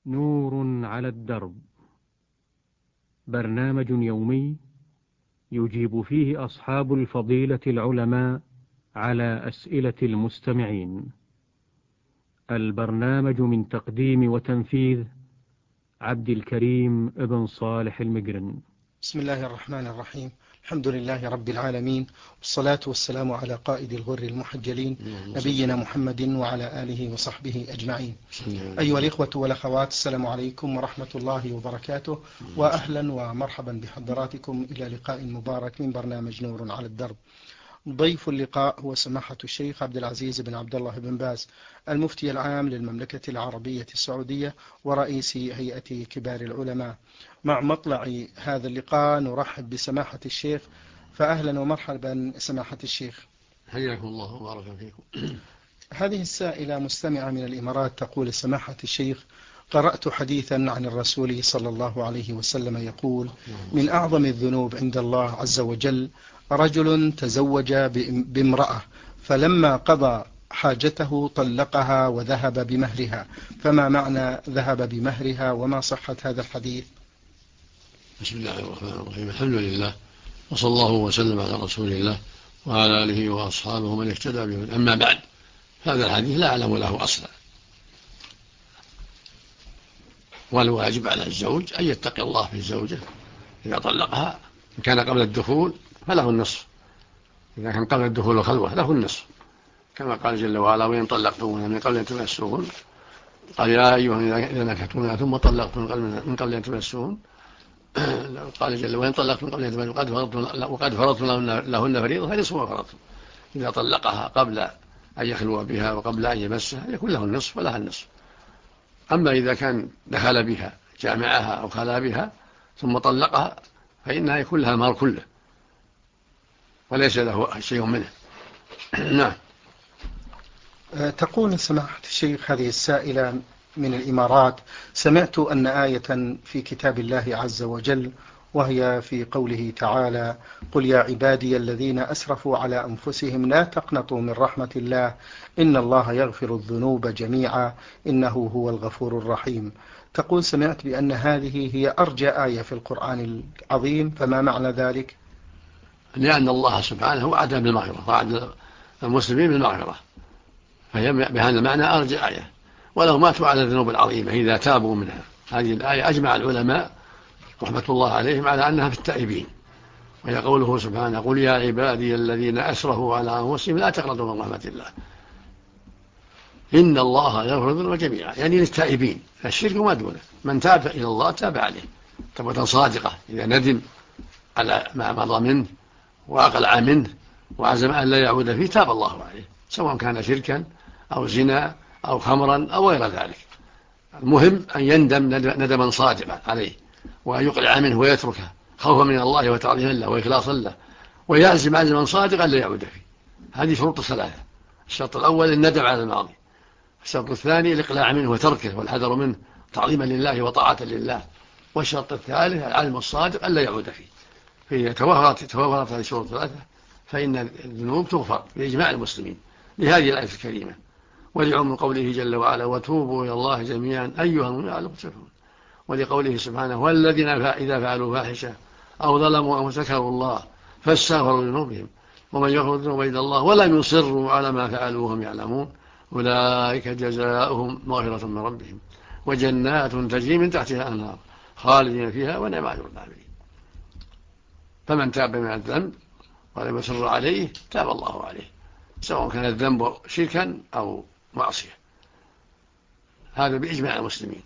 نور على الدرب، برنامج يومي يجيب فيه أصحاب الفضيلة العلماء على أسئلة المستمعين. البرنامج من تقديم وتنفيذ عبد الكريم ابن صالح المقرن. بسم الله الرحمن الرحيم. الحمد لله رب العالمين، والصلاة والسلام على قائد الغر المحجلين نبينا محمد وعلى آله وصحبه أجمعين. أيها الإخوة والأخوات، السلام عليكم ورحمة الله وبركاته، وأهلا ومرحبا بحضراتكم إلى لقاء مبارك من برنامج نور على الدرب. ضيف اللقاء هو سماحة الشيخ عبد العزيز بن عبد الله بن باز، المفتي العام للمملكة العربية السعودية ورئيس هيئة كبار العلماء. مع مطلع هذا اللقاء نرحب بسماحة الشيخ، فأهلا ومرحبا سماحة الشيخ. حياكم الله وبارك فيكم. هذه السائلة مستمعة من الإمارات تقول: سماحة الشيخ، قرأت حديثا عن الرسول صلى الله عليه وسلم يقول: من أعظم الذنوب عند الله عز وجل رجل تزوج بامرأة فلما قضى حاجته طلقها وذهب بمهرها، فما معنى ذهب بمهرها وما صحة هذا الحديث؟ بسم الله الرحمن الرحيم. الحمد لله، وصلى الله وسلم على رسول الله وعلى آله وأصحابه من اهتدى به. أما بعد، هذا الحديث لا أعلم له أصلا، والواجب على الزوج أن يتقي الله في الزوجة. إذا طلقها إن كان قبل الدخول فله النصف، إذا كان قبل الدخول الخلوة له النصف، كما قال جل وعلا: وإن طلقتموهن من قبل أن تمسوهن، قال: يا أيها إذا نكحتموهن ثم طلقتم من قبل أن تمسوهن، قال جل: وإن طلقتم من قبل أن تمسوهن وقد فرضتم لهن فريضة فنصف ما فرضتم. إذا طلقها قبل أن يخلو بها وقبل أن يمسها يكون له النصف ولها النصف. أما إذا كان دخل بها جامعها أو خلا بها ثم طلقها فإنها يكون لها المهر كله وليس له شيء منه. نعم. تقول سماحة الشيخ هذه السائلة من الإمارات: سمعت أن آية في كتاب الله عز وجل، وهي في قوله تعالى: قل يا عبادي الذين أسرفوا على أنفسهم لا تقنطوا من رحمة الله إن الله يغفر الذنوب جميعا إنه هو الغفور الرحيم. تقول: سمعت بأن هذه هي أرجى آية في القرآن العظيم، فما معنى ذلك؟ لأن الله سبحانه وعد بالمغفرة، وعد المسلمين بالمغفرة، فهي بهذا المعنى أرجى آية، ولو ماتوا على الذنوب العظيمة إذا تابوا منها. هذه الآية أجمع العلماء رحمة الله عليهم على أنها في التائبين، وهي قوله سبحانه: قل يا عبادي الذين أسرفوا على أنفسهم لا تقنطوا من رحمة الله إن الله يغفر الذنوب جميعا، يعني للتائبين، فالشرك ما دونه. من تاب إلى الله تاب عليه توبة صادقة، إذا ندم على ما مضى منه وأقلع منه وعزم أن لا يعود فيه تاب الله عليه، سواء كان شركا أو زنا أو خمرا أو غير ذلك. المهم أن يندم ندما صادقا عليه، وأن يقلع منه ويتركه خوفا من الله وتعظيما له وإخلاصا له، ويعزم عزما صادقا لا يعود فيه. هذه شروط الثلاثة: الشرط الأول الندم على الماضي، الشرط الثاني الإقلاع منه وتركه والحذر منه تعظيما لله وطاعة لله، والشرط الثالث العزم الصادق ألا يعود فيه. فإذا توفرت هذه الشروط الثلاثة فإن الذنوب تغفر بإجماع المسلمين لهذه الآية الكريمة، ولعموم قوله جل وعلا: وتوبوا إلى الله جميعا أيها المؤمنون لعلكم تفلحون، ولقوله سبحانه: والذين إذا فعلوا فاحشة أو ظلموا أنفسهم ذكروا الله فاستغفروا لذنوبهم ومن يغفر الذنوب إلا الله ولم يصروا على ما فعلوا وهم يعلمون أولئك جزاؤهم مغفرة من ربهم وجنات تجري من تحتها الأنهار خالدين فيها ونعم أجر العاملين. فمن تاب من الذنب ولم يصر عليه تاب الله عليه، سواء كان الذنب شركا أو معصية، هذا بإجماع المسلمين.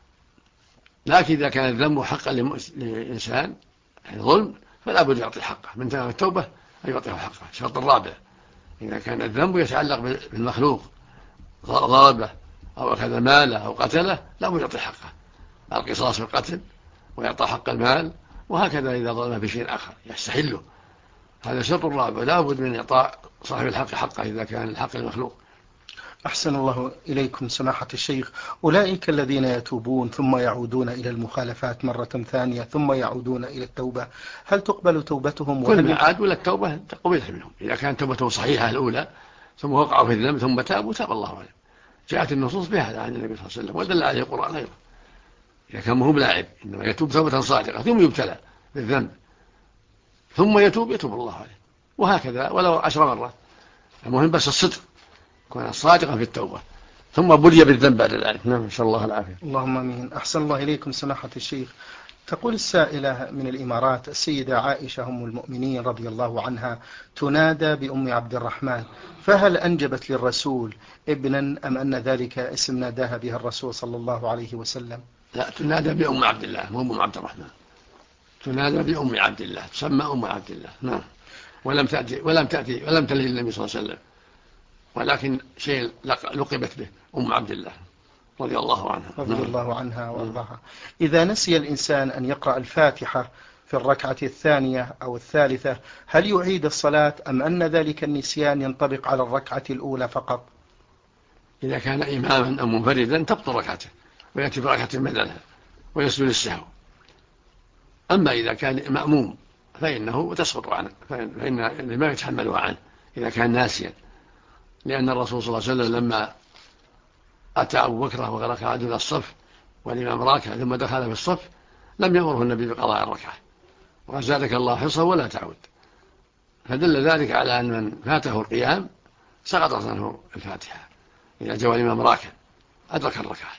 لكن إذا كان الذنب حقا للإنسان يعني ظلم فلا بد يعطي حقه، من تمام التوبة أن يعطيه حقه. الشرط الرابع: إذا كان الذنب يتعلق بالمخلوق، ضربه أو أخذ ماله أو قتله، لا بد يعطي حقه، القصاص في القتل ويعطى حق المال، وهكذا إذا ظلم بشيء آخر يستحله. هذا الشرط الرابع: لا بد من إعطاء صاحب الحق حقه إذا كان الحق المخلوق. أحسن الله إليكم سماحة الشيخ. أولئك الذين يتوبون ثم يعودون إلى المخالفات مرة ثانية ثم يعودون إلى التوبة، هل تقبل توبتهم؟ كل ما عادوا إلى التوبة تقبلها منهم، إذا كانت توبتهم صحيحة الأولى ثم وقعوا في الذنب ثم تابوا تاب الله عليهم. جاءت النصوص بهذا عن النبي صلى الله عليه وسلم ودل عليه القرآن أيضا. إذا كان مو بلاعب، إنما يتوب توبة صادقة ثم يبتلى بالذنب ثم يتوب الله عليه، وهكذا ولو 10 مرات. المهم بس الصدق، يكون صادقا في التوبة، ثم بلي بالذنب بعد ذلك. نعم، إن شاء الله العافية. اللهم آمين. أحسن الله إليكم سماحة الشيخ. تقول السائلة من الإمارات: السيدة عائشة أم المؤمنين رضي الله عنها تنادى بأم عبد الرحمن، فهل أنجبت للرسول ابنا أم أن ذلك اسم ناداها بها الرسول صلى الله عليه وسلم؟ لا، تنادى بأم عبد الله مو أم عبد الرحمن، تنادى بأم عبد الله، تسمى أم عبد الله. نعم. ولم تلد النبي صلى الله عليه وسلم، ولكن شيء لقبت به أم عبد الله رضي الله عنها. رضي الله عنها وارضاها. إذا نسي الإنسان أن يقرأ الفاتحة في الركعة الثانية أو الثالثة، هل يعيد الصلاة أم أن ذلك النسيان ينطبق على الركعة الأولى فقط؟ إذا كان إماما أو منفردا تبطل ركعته ويأتي بركعة بدلها ويسجد السهو. أما إذا كان مأموم فإنه تسقط عنه، فإن ما يتحملها عنه إذا كان ناسيا، لأن الرسول صلى الله عليه وسلم لما أتى أبو بكر وركع دون الصف والإمام راكع ثم دخل في الصف لم يأمره النبي بقضاء الركعة، وقال: زادك الله حرصا ولا تعود. فدل ذلك على أن من فاته القيام سقطت عنه الفاتحة إذا جاء الإمام راكع أدرك الركعة.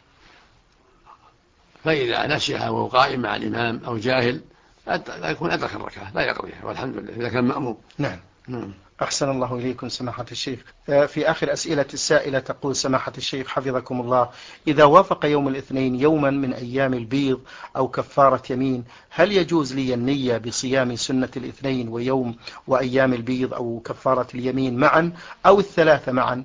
فإذا نسيها وهو قائم مع الإمام أو جاهل يكون أدرك الركعة لا يقضيها، والحمد لله، إذا كان مأموم. نعم. أحسن الله إليكم سماحة الشيخ. في آخر أسئلة السائلة تقول سماحة الشيخ حفظكم الله: إذا وافق يوم الاثنين يوما من أيام البيض أو كفارة يمين، هل يجوز لي النية بصيام سنة الاثنين ويوم وأيام البيض أو كفارة اليمين معا أو الثلاثة معا؟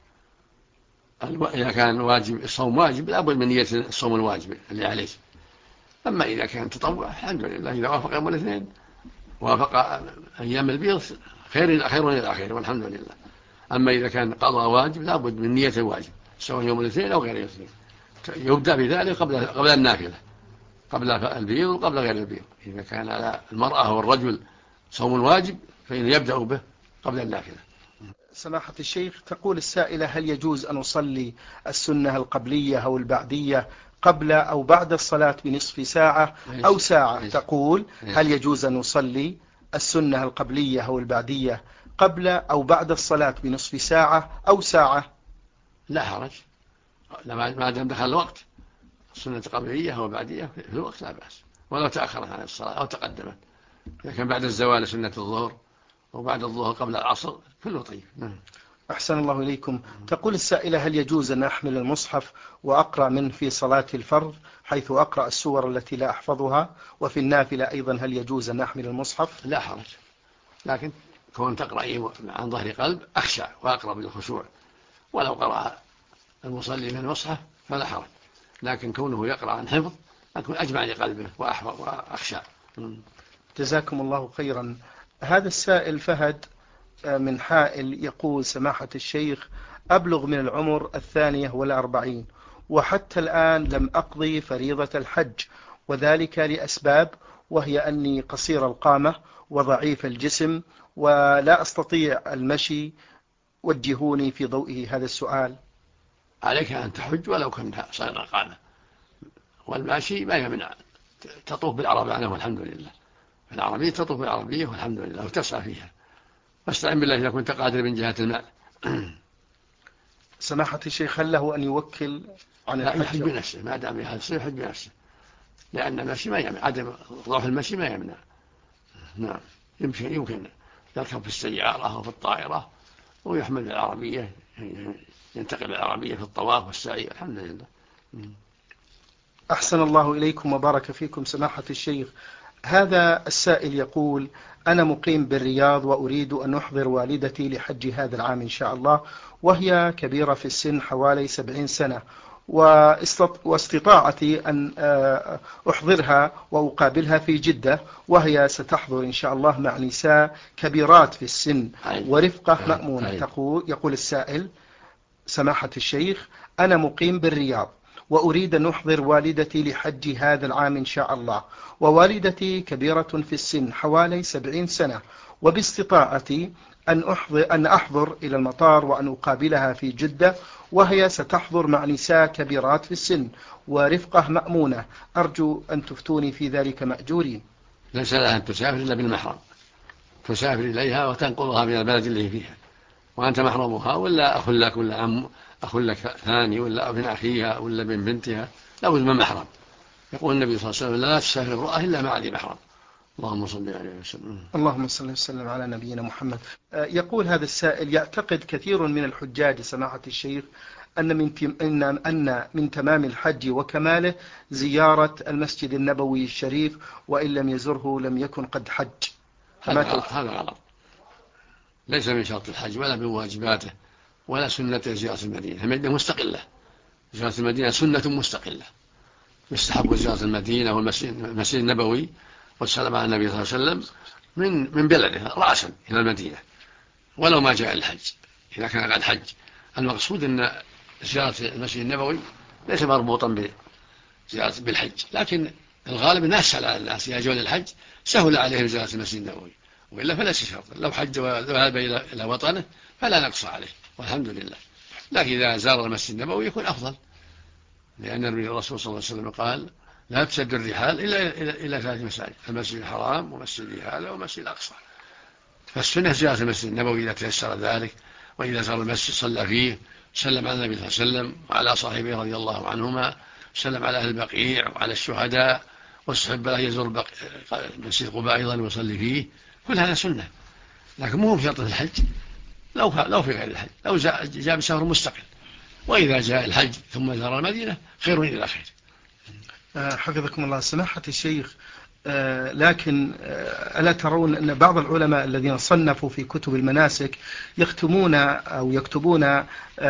إذا كان واجب الصوم واجب لابد من نية الصوم الواجب اللي عليه. أما إذا كان تطوع الحمد لله، إذا وافق يوم الاثنين وافق أيام البيض خير إلى خير والحمد لله. أما إذا كان قضاء واجب لابد من نية الواجب سواء يوم الاثنين أو غير الاثنين. يبدأ بذلك قبل النافلة، قبل البيض وقبل غير البيض. إذا كان على المرأة والرجل صوم الواجب فإنه يبدأ به قبل النافلة. سماحة الشيخ، تقول السائلة: هل يجوز أن أصلي السنة القبلية أو البعدية قبل أو بعد الصلاة بنصف ساعة أو ساعة؟ تقول: هل يجوز أن أصلي السنة القبلية أو البعدية قبل أو بعد الصلاة بنصف ساعة أو ساعة؟ لا حرج، ما دام دخل الوقت. السنة القبلية أو البعدية في الوقت لا بأس، ولو تأخرت عن الصلاة أو تقدمت. إذا كان بعد الزوال سنة الظهر وبعد الظهر قبل العصر كله طيب. أحسن الله إليكم. تقول السائلة: هل يجوز أن أحمل المصحف وأقرأ منه في صلاة الفرض حيث أقرأ السور التي لا أحفظها، وفي النافلة أيضا هل يجوز أن أحمل المصحف؟ لا حرج، لكن كون تقرأ عن ظهر قلب أخشع وأقرأ بالخشوع، ولو قرأ المصلي من المصحف فلا حرج، لكن كونه يقرأ عن حفظ أكون أجمع لقلبه وأحفظ وأخشع. جزاكم الله خيرا. هذا السائل فهد من حائل يقول: سماحة الشيخ، أبلغ من العمر 42 وحتى الآن لم أقضي فريضة الحج، وذلك لأسباب، وهي أني قصير القامة وضعيف الجسم ولا أستطيع المشي. وجهوني في ضوء هذا السؤال. عليك أن تحج ولو كنت صغير القامة، والماشي ما يمنع، تطوف بالعربية والحمد لله، العربية تطوف بالعربية والحمد لله وتسعى فيها، واستعن بالله إذا كنت قادر من جهة المال. سماحة الشيخ، هل له أن يوكل عن الحج؟ يحج بنفسه، ما دام هذا الشيء يحج بنفسه، لأن المشي ما يمنع، عدم ضعف المشي ما يمنع. نعم، يمكن يركب في السيارة أو في الطائرة ويحمل بالعربية، ينتقل بالعربية في الطواف والسعي، الحمد لله. أحسن الله إليكم وبارك فيكم سماحة الشيخ. هذا السائل يقول: أنا مقيم بالرياض وأريد أن أحضر والدتي لحج هذا العام إن شاء الله، وهي كبيرة في السن حوالي 70 سنة، واستطاعتي أن أحضرها وأقابلها في جدة، وهي ستحضر إن شاء الله مع نساء كبيرات في السن ورفقة مأمونة. يقول السائل: سماحة الشيخ، أنا مقيم بالرياض وأريد أن أحضر والدتي لحج هذا العام إن شاء الله، ووالدتي كبيرة في السن حوالي 70 سنة، وباستطاعتي أن أحضر إلى المطار وأن أقابلها في جدة، وهي ستحضر مع نساء كبيرات في السن ورفقة مأمونة. أرجو أن تفتوني في ذلك مأجورين. ليس لها أن تسافر إلا بالمحرم، تسافر إليها وتنقلها من البلد اللي فيها وأنت محرمها، ولا أخ لك ولا أخ لك ثاني ولا ابن أخيها ولا ابن بنتها، لا بد من محرم. يقول النبي صلى الله عليه وسلم: لا تسافر امرأة إلا مع ذي محرم. اللهم صل عليه وسلم. اللهم صل وسلم على نبينا محمد. يقول هذا السائل: يعتقد كثير من الحجاج سماحة الشيخ أن من تمام الحج وكماله زيارة المسجد النبوي الشريف، وإن لم يزره لم يكن قد حج. هذا غلط، ليس من شرط الحج ولا من واجباته ولا سنة زيارة المدينة. المدينة مستقلة، زيارة المدينة سنة مستقلة، يستحب زيارة المدينة والمسجد النبوي والسلام على النبي صلى الله عليه وسلم من بلده رأسا إلى المدينة ولو ما جاء الحج. إذا كان قد حج، المقصود أن زيارة المسجد النبوي ليس مربوطا بزيارة بالحج، لكن الغالب أن أسهل على الناس إذا جاءوا للحج سهل عليهم زيارة المسجد النبوي، وإلا فليس شرط. لو حج وذهب إلى وطنه فلا نقص عليه والحمد لله، لكن إذا زار المسجد النبوي يكون أفضل، لأن الرسول صلى الله عليه وسلم قال: لا تسد الرحال إلى 3 مساجد: المسجد الحرام ومسجد هذا ومسجد الأقصى. فالسنة زيارة المسجد النبوي إذا تيسر ذلك، وإذا زار المسجد صلى فيه، سلم على النبي صلى الله عليه وسلم وعلى صاحبه رضي الله عنهما، سلم على أهل البقيع وعلى الشهداء، واستحب له يزور مسجد قباء أيضا ويصلي فيه. كل هذا سنة، لكن مو بشرط الحج، لو في غير الحج، لو جاء بسفر مستقل. وإذا جاء الحج ثم زار المدينة خير إلى خير. حفظكم الله سماحة الشيخ. لكن ألا ترون أن بعض العلماء الذين صنفوا في كتب المناسك يختمون أو يكتبون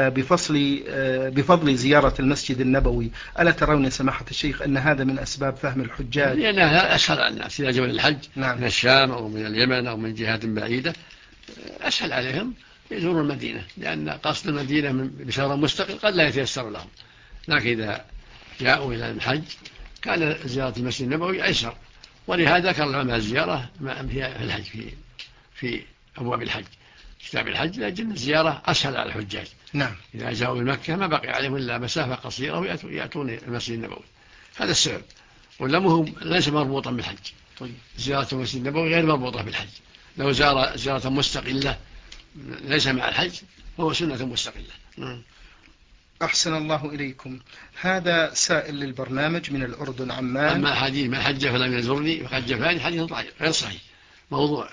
بفضل زيارة المسجد النبوي؟ ألا ترون يا سماحة الشيخ أن هذا من أسباب فهم الحجاج؟ لأنها أسهل على الناس إذا جاءوا للحج. نعم. من الشام أو من اليمن أو من جهات بعيدة أسهل عليهم يزوروا المدينة، لأن قصد المدينة بسفر مستقل قد لا يتيسر لهم. لكن إذا جاءوا إلى الحج كان زيارة المسجد النبوي أيسر، ولهذا ذكر العلماء الزيارة في الحج في أبواب الحج، كتاب الحج، لأجل الزيارة أسهل على الحجاج. نعم. إذا جاءوا إلى مكة ما بقي عليهم إلا مسافة قصيرة ويأتون المسجد النبوي، هذا السبب. ولمهم ليس مربوطا بالحج. طيب. زيارة المسجد النبوي غير مربوطة بالحج، لو زار زيارة مستقلة ليس مع الحج فهو سنة مستقلة. أحسن الله إليكم. هذا سائل للبرنامج من الأردن عمان. أما حديث: ما حج فلم يزرني وقد جفاني، حديث ضعيف غير صحيح، موضوع.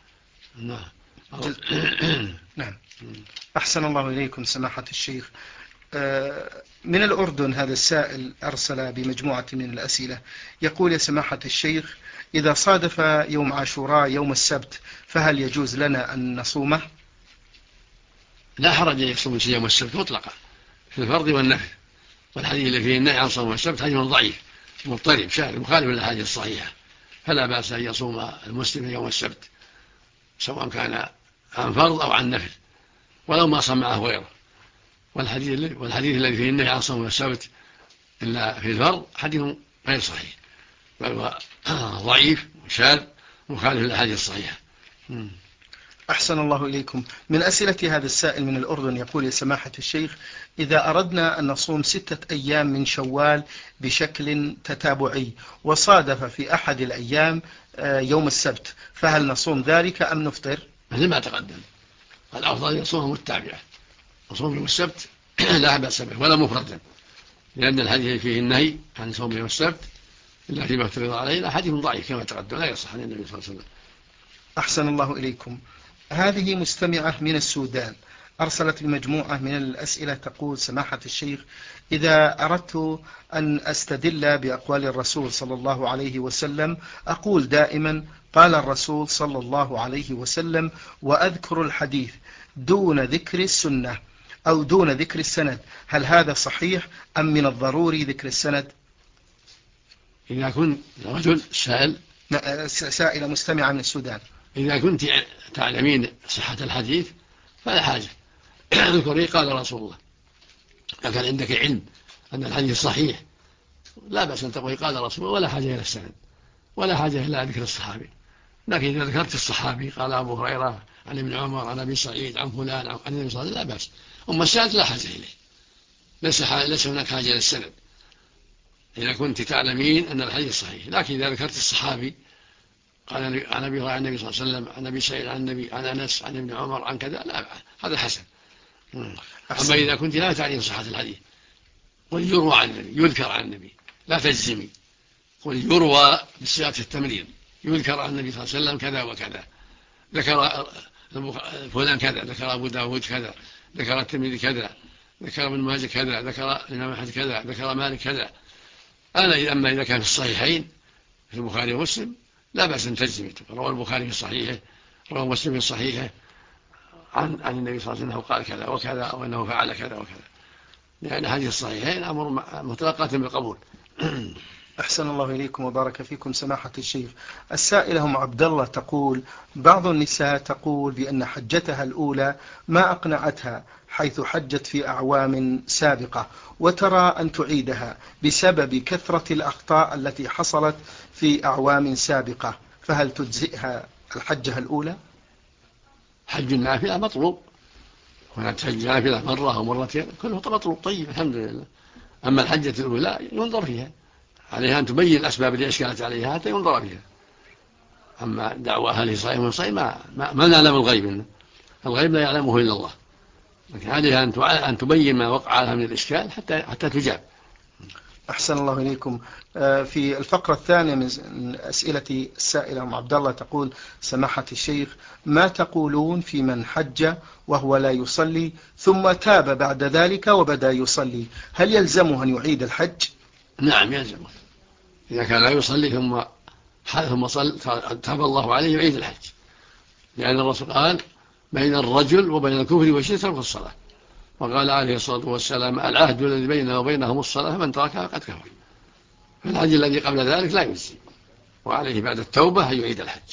نعم. أحسن الله إليكم سماحة الشيخ. من الأردن هذا السائل أرسل بمجموعة من الأسئلة، يقول: يا سماحة الشيخ، إذا صادف يوم عاشوراء يوم السبت فهل يجوز لنا أن نصومه؟ لا حرج أن يصوم يوم السبت مطلقا في الفرض والنفل، والحديث اللي فيه النهي عن صوم السبت حديث ضعيف مضطرب شاذ مخالف للأحاديث الصحيحة، فلا بأس أن يصوم المسلم يوم السبت سواء كان عن فرض أو عن نفل ولو ما صام معه غيره. والحديث الذي فيه النهي عن صوم السبت إلا في الفرض حديث غير صحيح، بل هو ضعيف وشاذ مخالف للأحاديث الصحيحة. أحسن الله إليكم. من أسئلة هذا السائل من الأردن يقول: يا سماحة الشيخ، إذا أردنا أن نصوم 6 أيام من شوال بشكل تتابعي وصادف في أحد الأيام يوم السبت، فهل نصوم ذلك أم نفطر؟ مثل ما تقدم، الأفضل يصوم متابعة، يصوم يوم السبت لا بأس به ولا مفردا، لأن الحديث فيه النهي عن صوم يوم السبت إلا فيما افترض علينا حديث ضعيف كما تقدم لا يصح عن النبي صلى الله عليه وسلم. أحسن الله إليكم. هذه مستمعة من السودان أرسلت بمجموعة من الأسئلة تقول: سماحة الشيخ، إذا أردت أن أستدل بأقوال الرسول صلى الله عليه وسلم أقول دائما: قال الرسول صلى الله عليه وسلم، وأذكر الحديث دون ذكر السنة أو دون ذكر السند، هل هذا صحيح أم من الضروري ذكر السند؟ إذا كنت رجل سائلة مستمعة من السودان: إذا كنت تعلمين صحة الحديث فلا حاجة اذكري قال رسول الله. إذا كان عندك علم أن الحديث صحيح لا بأس أن تقولي قال رسول الله، ولا حاجة إلى السند ولا حاجة إلى ذكر الصحابي، لكن إذا ذكرت الصحابي قال أبو هريرة عن ابن عمر عن أبي سعيد عن فلان عن النبي صلى الله عليه وسلم لا بأس. أما السند لا حاجة إليه، ليس هناك حاجة للسند إذا كنت تعلمين أن الحديث صحيح. لكن إذا ذكرت الصحابي قال عن أبي هريرة عن النبي صلى الله عليه وسلم عن أبي سعيد عن النبي عن أنس عن ابن عمر عن كذا لا، هذا حسن. أما إذا كنت لا تعلم صحة الحديث قل يروى عن النبي يذكر عن النبي لا تجزمي، قل يروى بصيغة التمريض يذكر عن النبي صلى الله عليه وسلم كذا وكذا، ذكر فلان كذا، ذكر أبو داود كذا، ذكر الترمذي كذا، ذكر ابن ماجه كذا، ذكر الإمام أحمد كذا، ذكر مالك كذا. أما إذا كان في الصحيحين في البخاري ومسلم لا بأس أن تجزم، روى البخاري في صحيحه روى مسلم في صحيحه عن النبي صلى الله عليه وسلم قال كذا وكذا أو أنه فعل كذا وكذا، لأن هذه الصحيحين أمر متلقاة بالقبول. أحسن الله إليكم وبارك فيكم سماحة الشيخ. السائلة أم عبد الله تقول: بعض النساء تقول بأن حجتها الأولى ما أقنعتها حيث حجت في أعوام سابقة، وترى أن تعيدها بسبب كثرة الأخطاء التي حصلت في أعوام سابقة، فهل تجزئها الحجة الأولى؟ حج النافلة مطلوب، ولا تحج نافلة مرة أو مرتين كله مطلوب. طيب الحمد لله. أما الحجة الأولى ينظر فيها، عليها أن تبين الأسباب التي أشكلت عليها حتى ينظر فيها. أما دعوى أهله صحيح من صحيح ما نعلم الغيب، الغيب لا يعلمه إلا الله، لكن عليها أن تبين ما وقع لها من الإشكال حتى تجاب. أحسن الله إليكم. في الفقرة الثانية من أسئلة السائلة أم عبد الله تقول: سماحة الشيخ، ما تقولون في من حج وهو لا يصلي ثم تاب بعد ذلك وبدأ يصلي، هل يلزمه أن يعيد الحج؟ نعم يلزمه، إذا كان لا يصلي ثم صل تاب الله عليه يعيد الحج، لأن الرسول قال: بين الرجل وبين الكفر والشرك ترك الصلاة، وقال عليه الصلاة والسلام: العهد الذي بيننا وبينهم الصلاة فمن تركها فقد كفر. فالحج الذي قبل ذلك لا يجزي، وعليه بعد التوبة أن يعيد الحج.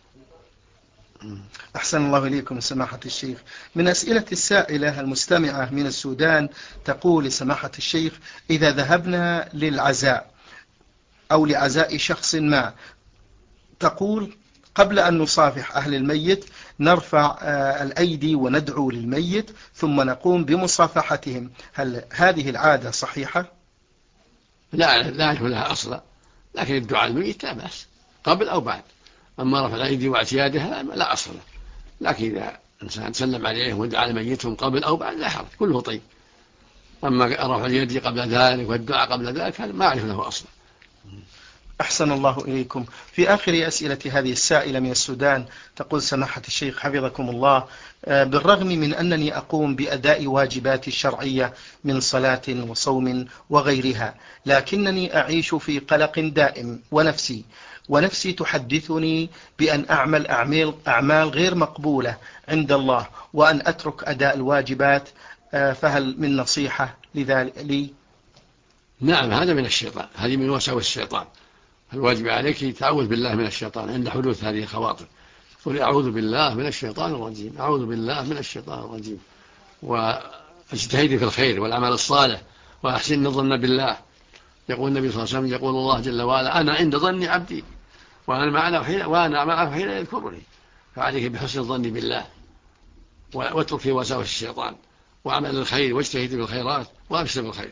أحسن الله إليكم سماحة الشيخ. من أسئلة السائلة المستمعة من السودان تقول لسماحة الشيخ: إذا ذهبنا للعزاء أو لعزاء شخص ما، تقول قبل أن نصافح أهل الميت نرفع الأيدي وندعو للميت ثم نقوم بمصافحتهم، هل هذه العادة صحيحة؟ لا يكون لها أصلا، لكن الدعاء للميت لا بأس قبل أو بعد. أما رفع الأيدي واعتيادها لا أصل له، لكن إذا إنسان سلم عليهم ودعا لميتهم قبل أو بعد لا حرج، كله طيب. أما رفع اليد قبل ذلك والدعاء قبل ذلك هذا ما أعرف له أصلا. أحسن الله إليكم. في آخر أسئلة هذه السائلة من السودان تقول: سماحة الشيخ حفظكم الله، بالرغم من أنني أقوم بأداء واجباتي الشرعية من صلاة وصوم وغيرها، لكنني أعيش في قلق دائم، ونفسي تحدثني بأن أعمل أعمال غير مقبولة عند الله وأن أترك أداء الواجبات، فهل من نصيحة لي؟ نعم، هذا من الشيطان، هذه من وساوس الشيطان. الواجب عليك تعوذ بالله من الشيطان عند حدوث هذه الخواطر، قل أعوذ بالله من الشيطان الرجيم، أعوذ بالله من الشيطان الرجيم، واجتهدي في الخير والعمل الصالح وأحسن الظن بالله. يقول النبي صلى الله عليه وسلم: يقول الله جل وعلا: أنا عند ظن عبدي وأنا معه حين يذكرني. فعليك بحسن الظن بالله، واترك في وساوس الشيطان، وعمل الخير واجتهدي في الخيرات وأبشر بالخير.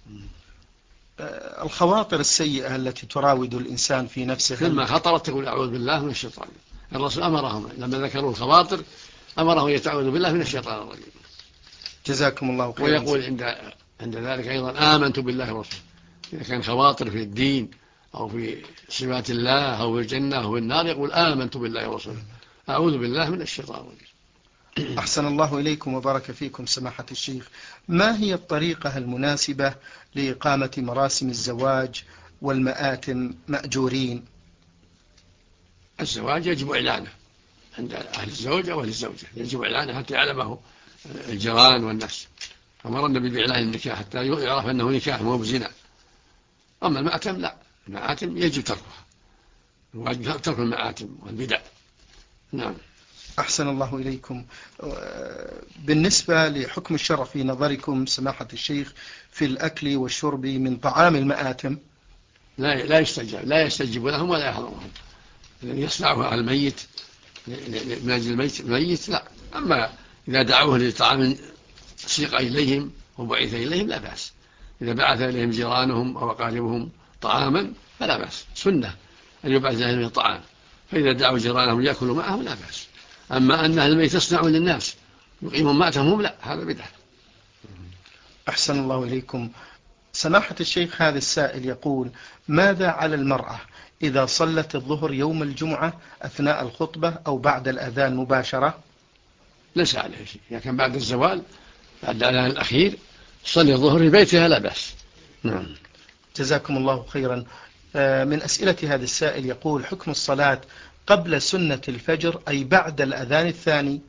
الخواطر السيئة التي تراود الإنسان في نفسه، لما خطرت تقول أعوذ بالله من الشيطان. الرسول أمرهم لما ذكروا الخواطر أمرهم يتعوذوا بالله من الشيطان الرجيم. جزاكم الله خيرا. ويقول عند ذلك أيضا: آمنت بالله ورسوله. إذا كان خواطر في الدين أو في صفات الله أو في الجنة أو في النار يقول: آمنت بالله ورسوله، أعوذ بالله من الشيطان الرجيم. أحسن الله إليكم وبارك فيكم سماحة الشيخ. ما هي الطريقة المناسبة لإقامة مراسم الزواج والمآتم مأجورين؟ الزواج يجب إعلانه عند أهل الزوجة وأهل الزوجة، يجب إعلانه حتى يعلمه الجيران والناس. أمر النبي بإعلان النكاح حتى يعرف أنه نكاح مو بزنا. أما المآتم لا، المآتم يجب تركها، الواجب ترك المآتم والبدع. نعم. أحسن الله إليكم. بالنسبة لحكم الشرع في نظركم سماحة الشيخ في الأكل والشرب من طعام المآتم؟ لا يستجيب لهم ولا يحضرهم، الذي يصنعه الميت من أجل الميت لا. أما إذا دعوه لطعام سيق إليهم وبعث إليهم لا بأس. إذا بعث إليهم جيرانهم أو أقاربهم طعاما فلا بأس، سنة أن يبعث إليهم الطعام، فإذا دعوا جيرانهم ليأكلوا معهم لا بأس. أما أن أهل الميت يصنعوا للناس يقيمون ماتهم لا، هذا بدعة. أحسن الله إليكم. سماحة الشيخ، هذا السائل يقول: ماذا على المرأة إذا صلت الظهر يوم الجمعة أثناء الخطبة أو بعد الأذان مباشرة؟ ليس عليه شيء، إذا كان بعد الزوال بعد الأذان الأخير صلي الظهر في بيتها لا بأس. نعم. جزاكم الله خيرا. من أسئلة هذا السائل يقول: حكم الصلاة قبل سنة الفجر أي بعد الأذان الثاني؟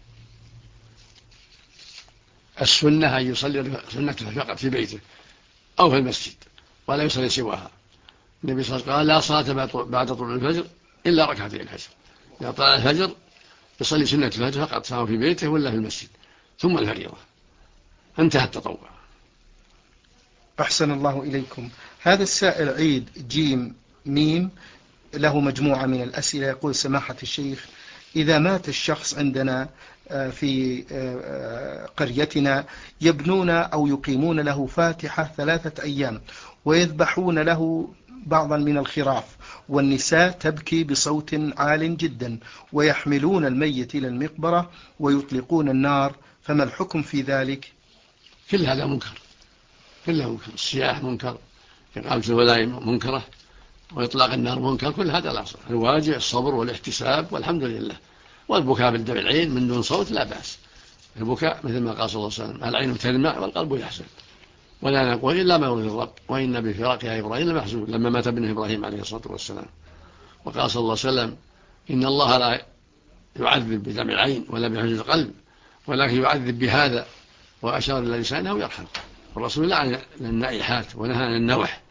السنة أن يصلي سنته فقط في بيته أو في المسجد ولا يصلي سواها. النبي صلى الله عليه وسلم قال: لا صلاة بعد طلوع الفجر إلا ركعتي الفجر. إذا طلع الفجر يصلي سنة الفجر فقط سواء في بيته ولا في المسجد، ثم الفريضة، انتهى التطوع. أحسن الله إليكم. هذا السائل عيد جيم ميم له مجموعة من الأسئلة. يقول: سماحة الشيخ، إذا مات الشخص عندنا في قريتنا يبنون أو يقيمون له فاتحة 3 أيام ويذبحون له بعضا من الخراف، والنساء تبكي بصوت عال جدا، ويحملون الميت إلى المقبرة ويطلقون النار، فما الحكم في ذلك؟ كل هذا منكر، كله منكر. الصياح منكر، إقامة الولائم منكرة، وإطلاق النار منكر. كل هذا لا صح. الواجب الصبر والاحتساب والحمد لله، والبكاء بالدمع العين من دون صوت لا بأس. البكاء مثل ما قال صلى الله عليه وسلم: العين تدمع والقلب يحزن، ولا نقول إلا ما يرضي الرب، وإن بفراقها إبراهيم لمحزون، لما مات ابنه إبراهيم عليه الصلاة والسلام. وقال صلى الله عليه وسلم: إن الله لا يعذب بدمع العين ولا بحزن القلب، ولكن يعذب بهذا، وأشار إلى لسانه يرحم. والرسول لعن النائحات ونهى عن النوح،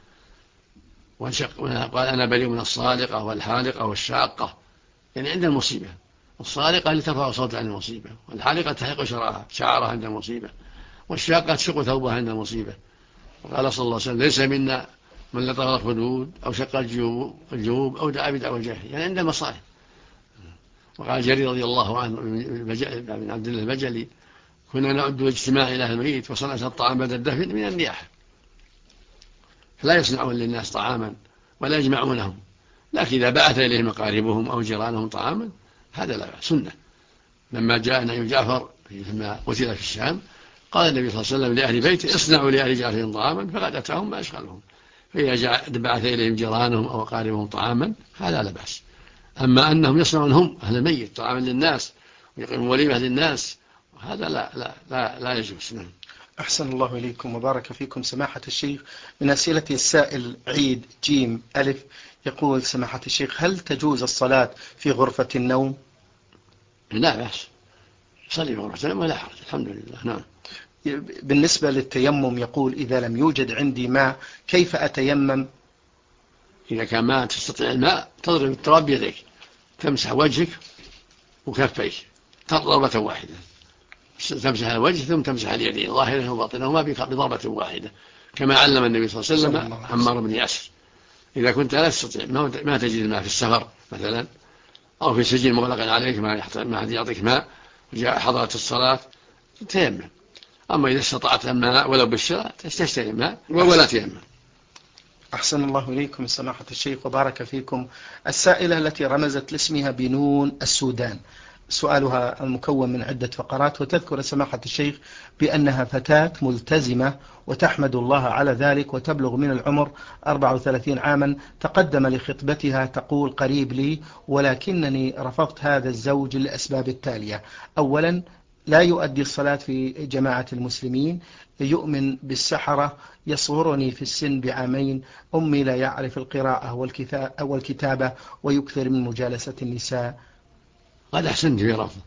قال: أنا بريء من الصالقة والحالقة والشاقة، يعني عند المصيبة. الصالقة اللي ترفع صوت عن المصيبة، والحالقة تحق شعرها عند المصيبة، والشاقة تشق ثوبها عند المصيبة. وقال صلى الله عليه وسلم: ليس منا من لطخ الخدود أو شق الجيوب أو دعا بدعوى الجاهلية، يعني عند المصائب. وقال جرير رضي الله عنه بن عبد الله البجلي: كنا نعد الاجتماع إلى الميت وصنعة الطعام بعد الدفن من النياحة. فلا يصنعون للناس طعاما ولا يجمعونهم، لكن إذا بعث إليهم أقاربهم أو جيرانهم طعاما هذا لا بأس، سنة. لما جاء نبي جعفر لما قتل في الشام قال النبي صلى الله عليه وسلم لأهل بيته: اصنعوا لأهل جعفر طعاما، فقد أتاهم ما أشغلهم. فإذا بعث إليهم جيرانهم أو أقاربهم طعاما هذا لا بأس. أما أنهم يصنعون هم أهل الميت طعاما للناس ويقيمون وليمة للناس هذا لا يجوز. أحسن الله إليكم وبارك فيكم. سماحة الشيخ، من أسئلة السائل عيد جيم ألف يقول: سماحة الشيخ، هل تجوز الصلاة في غرفة النوم؟ لا بأس، صلي في غرفة النوم ولا حرج، الحمد لله. نعم. بالنسبة للتيمم يقول: إذا لم يوجد عندي ماء كيف أتيمم؟ إذا كان ما تستطيع الماء تضرب التراب بيديك، تمسح وجهك وكفيك ضربة واحدة، تمسح الوجه ثم تمسح اليدين ظاهره وباطنهما بضربة واحدة، كما علم النبي صلى الله عليه وسلم عمار بن ياسر. إذا كنت لا تستطيع ما تجد الماء في السفر مثلا أو في سجن مغلق عليك ما حد يعطيك ماء وجاء حضرة الصلاة تيمم. أما إذا استطعت الماء ولو بالشراء تشتري الماء ولا تيمم. أحسن الله إليكم سماحة الشيخ وبارك فيكم. السائلة التي رمزت لاسمها بنون السودان، سؤالها المكون من عدة فقرات، وتذكر سماحة الشيخ بأنها فتاة ملتزمة وتحمد الله على ذلك، وتبلغ من العمر 34 عاما. تقدم لخطبتها تقول: قريب لي، ولكنني رفضت هذا الزوج للأسباب التالية: أولا، لا يؤدي الصلاة في جماعة المسلمين، يؤمن بالسحرة، يصغرني في السن ب2 أمي لا يعرف القراءة والكتابة، ويكثر من مجالسة النساء. قد أحسنت في رفضه،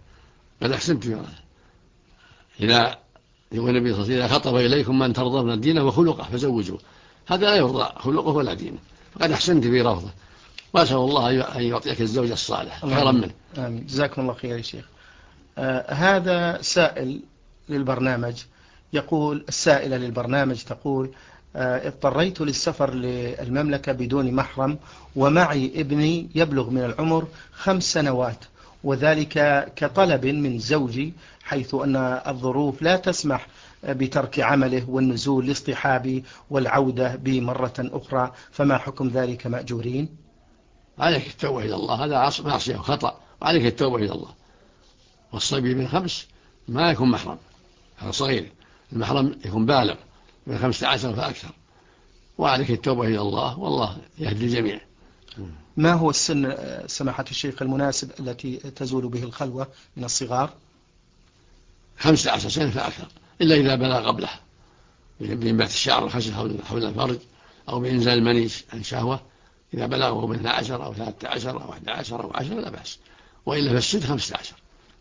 إذا يقول النبي صلى الله عليه وسلم: إذا خطب إليكم من ترضون الدين وخلقه فزوجوه. هذا لا يرضى خلقه ولا دينه، فقد أحسنت في رفضه، وأسأل الله أن يعطيك الزوج الصالح خيرا منه. آمين. جزاكم الله خير يا شيخ. هذا سائل للبرنامج يقول: السائلة للبرنامج تقول: اضطريت للسفر للمملكة بدون محرم، ومعي ابني يبلغ من العمر 5 سنوات، وذلك كطلب من زوجي، حيث أن الظروف لا تسمح بترك عمله والنزول لاصطحابي والعودة بمرة أخرى، فما حكم ذلك مأجورين؟ عليك التوبة إلى الله، هذا معصية وخطأ، وعليك التوبة إلى الله. والصبي من 5 ما يكون محرم، هذا صغير، المحرم يكون بالغ من 15 فأكثر، وعليك التوبة إلى الله، والله يهدي الجميع. ما هو السن سماحة الشيخ المناسب التي تزول به الخلوة من الصغار؟ 15 سنة فأكثر، إلا إذا بلغ قبله بإنبات الشعر الخشن حول الفرج، أو بإنزال المني عن شهوة، إذا بلغه من 12 أو 13 أو 11 أو 10 لا بأس، وإلا فالسن 15.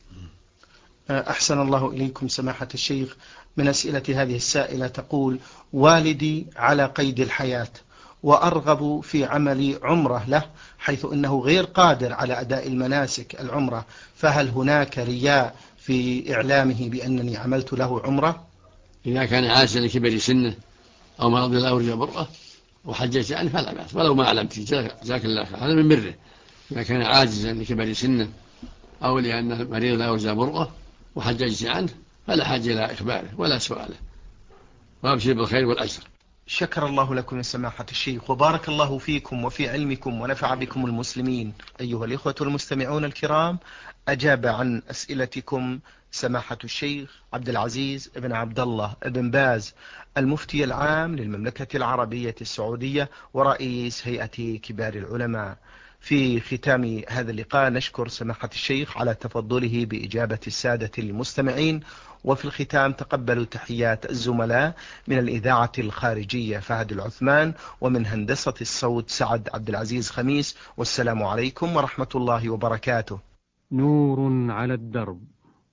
أحسن الله إليكم سماحة الشيخ. من أسئلة هذه السائلة تقول: والدي على قيد الحياة، وأرغب في عمل عمرة له، حيث إنه غير قادر على أداء المناسك العمرة، فهل هناك رياء في إعلامه بأنني عملت له عمرة؟ إذا كان عاجزا لكبر سنه أو مرض لا يرجى برأه وحججت عنه فلا بأس، ولو ما علمت، جزاك الله خير، هذا من بره. إذا كان عاجزا لكبر سنه أو لأن مريض لا يرجى برأه وحججت عنه فلا حاجة إلى إخباره ولا سؤاله، وأبشر بالخير والأجر. شكر الله لكم يا سماحة الشيخ، وبارك الله فيكم وفي علمكم ونفع بكم المسلمين. أيها الإخوة المستمعون الكرام، أجاب عن أسئلتكم سماحة الشيخ عبد العزيز بن عبد الله بن باز، المفتي العام للمملكة العربية السعودية ورئيس هيئة كبار العلماء. في ختام هذا اللقاء نشكر سماحة الشيخ على تفضله بإجابة السادة المستمعين، وفي الختام تقبلوا تحيات الزملاء من الإذاعة الخارجية فهد العثمان، ومن هندسة الصوت سعد عبد العزيز خميس، والسلام عليكم ورحمة الله وبركاته. نور على الدرب،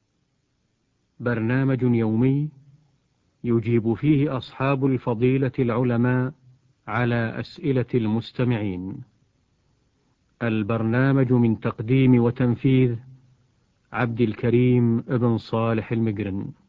برنامج يومي يجيب فيه أصحاب الفضيلة العلماء على أسئلة المستمعين. البرنامج من تقديم وتنفيذ عبد الكريم ابن صالح المقرن.